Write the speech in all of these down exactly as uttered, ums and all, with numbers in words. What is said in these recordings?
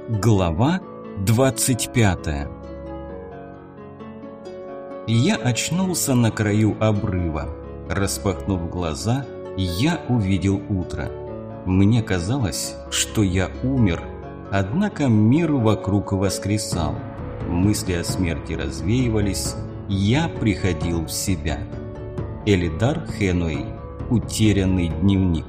Глава двадцать пятая. Я очнулся на краю обрыва. Распахнув глаза, я увидел утро. Мне казалось, что я умер, однако мир вокруг воскресал. Мысли о смерти развеивались, я приходил в себя. Элидар Хэнуэй. Утерянный дневник.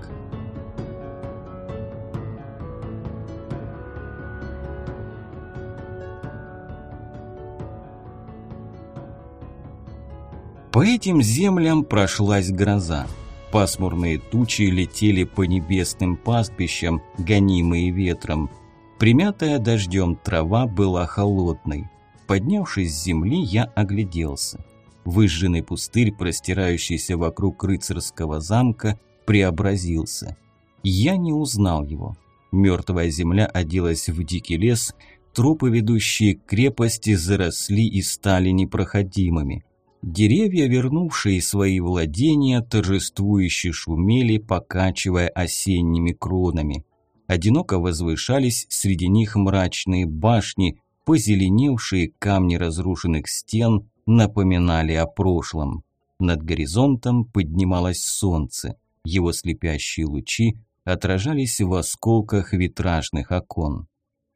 По этим землям прошлась гроза. Пасмурные тучи летели по небесным пастбищам, гонимые ветром. Примятая дождем трава была холодной. Поднявшись с земли, я огляделся. Выжженный пустырь, простирающийся вокруг рыцарского замка, преобразился. Я не узнал его. Мертвая земля оделась в дикий лес, тропы, ведущие к крепости, заросли и стали непроходимыми. Деревья, вернувшие свои владения, торжествующе шумели, покачивая осенними кронами. Одиноко возвышались среди них мрачные башни, позеленевшие камни разрушенных стен напоминали о прошлом. Над горизонтом поднималось солнце, его слепящие лучи отражались в осколках витражных окон.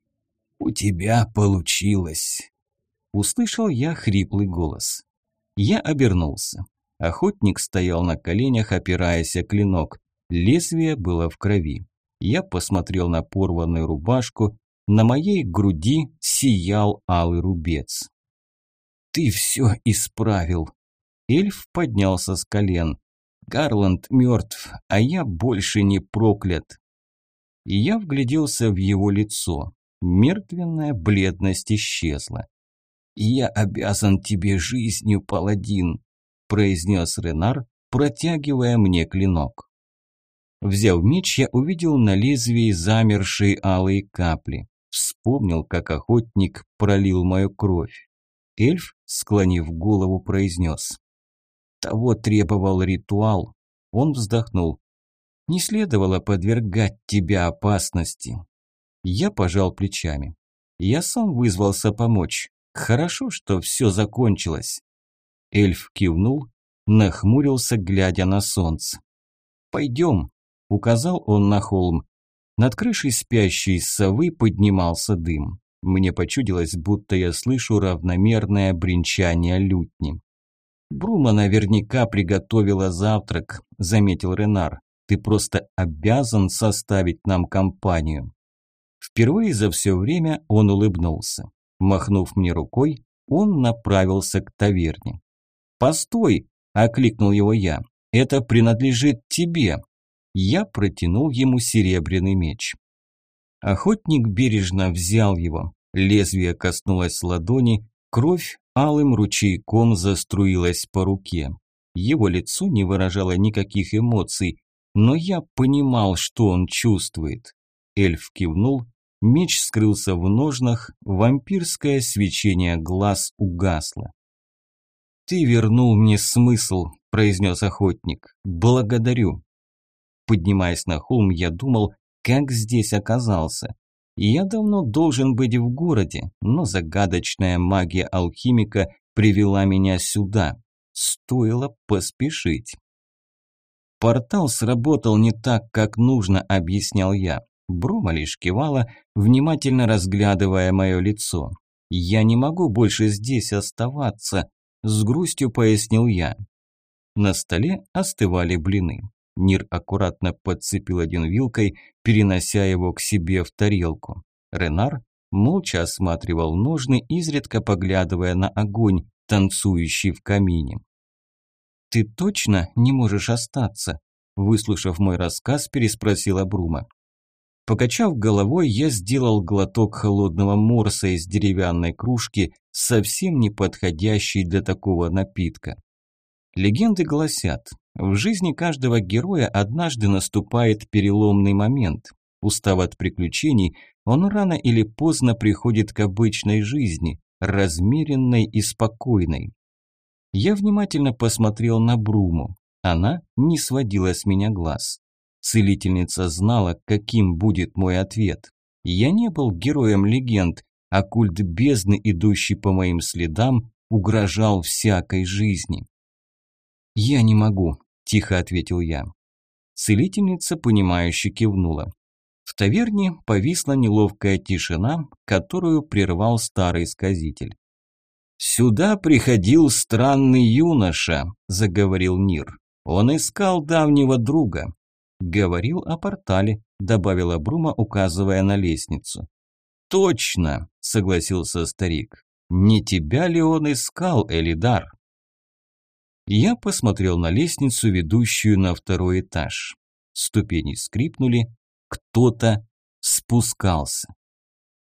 «У тебя получилось!» – услышал я хриплый голос. Я обернулся. Охотник стоял на коленях, опираясь о клинок. Лезвие было в крови. Я посмотрел на порванную рубашку. На моей груди сиял алый рубец. «Ты все исправил!» Эльф поднялся с колен. «Гарланд мертв, а я больше не проклят!» И я вгляделся в его лицо. Мертвенная бледность исчезла. «Я обязан тебе жизнью, паладин», – произнес Ренар, протягивая мне клинок. Взяв меч, я увидел на лезвии замершие алые капли. Вспомнил, как охотник пролил мою кровь. Эльф, склонив голову, произнес: «Того требовал ритуал». Он вздохнул. «Не следовало подвергать тебя опасности». Я пожал плечами. Я сам вызвался помочь. Хорошо, что все закончилось. Эльф кивнул, нахмурился, глядя на солнце. «Пойдем», – указал он на холм. Над крышей спящей совы поднимался дым. Мне почудилось, будто я слышу равномерное бренчание лютни. «Брума наверняка приготовила завтрак», – заметил Ренар. «Ты просто обязан составить нам компанию». Впервые за все время он улыбнулся. Махнув мне рукой, он направился к таверне. «Постой!» – окликнул его я. «Это принадлежит тебе!» Я протянул ему серебряный меч. Охотник бережно взял его. Лезвие коснулось ладони, кровь алым ручейком заструилась по руке. Его лицо не выражало никаких эмоций, но я понимал, что он чувствует. Эльф кивнул. Меч скрылся в ножнах, вампирское свечение глаз угасло. «Ты вернул мне смысл», – произнес охотник. «Благодарю». Поднимаясь на холм, я думал, как здесь оказался. Я давно должен быть в городе, но загадочная магия алхимика привела меня сюда. Стоило поспешить. «Портал сработал не так, как нужно», – объяснял я. Брума лишь кивала, внимательно разглядывая мое лицо. «Я не могу больше здесь оставаться», – с грустью пояснил я. На столе остывали блины. Нир аккуратно подцепил один вилкой, перенося его к себе в тарелку. Ренар молча осматривал ножны, изредка поглядывая на огонь, танцующий в камине. «Ты точно не можешь остаться?» – выслушав мой рассказ, переспросила Брума. Покачав головой, я сделал глоток холодного морса из деревянной кружки, совсем не подходящей для такого напитка. Легенды гласят, в жизни каждого героя однажды наступает переломный момент. Устав от приключений, он рано или поздно приходит к обычной жизни, размеренной и спокойной. Я внимательно посмотрел на Бруму. Она не сводила с меня глаз. Целительница знала, каким будет мой ответ. Я не был героем легенд, а культ бездны, идущий по моим следам, угрожал всякой жизни. «Я не могу», – тихо ответил я. Целительница, понимающе кивнула. В таверне повисла неловкая тишина, которую прервал старый сказитель. «Сюда приходил странный юноша», – заговорил Нир. «Он искал давнего друга». «Говорил о портале», – добавила Брума, указывая на лестницу. «Точно», – согласился старик. «Не тебя ли он искал, Элидар?» Я посмотрел на лестницу, ведущую на второй этаж. Ступени скрипнули, кто-то спускался.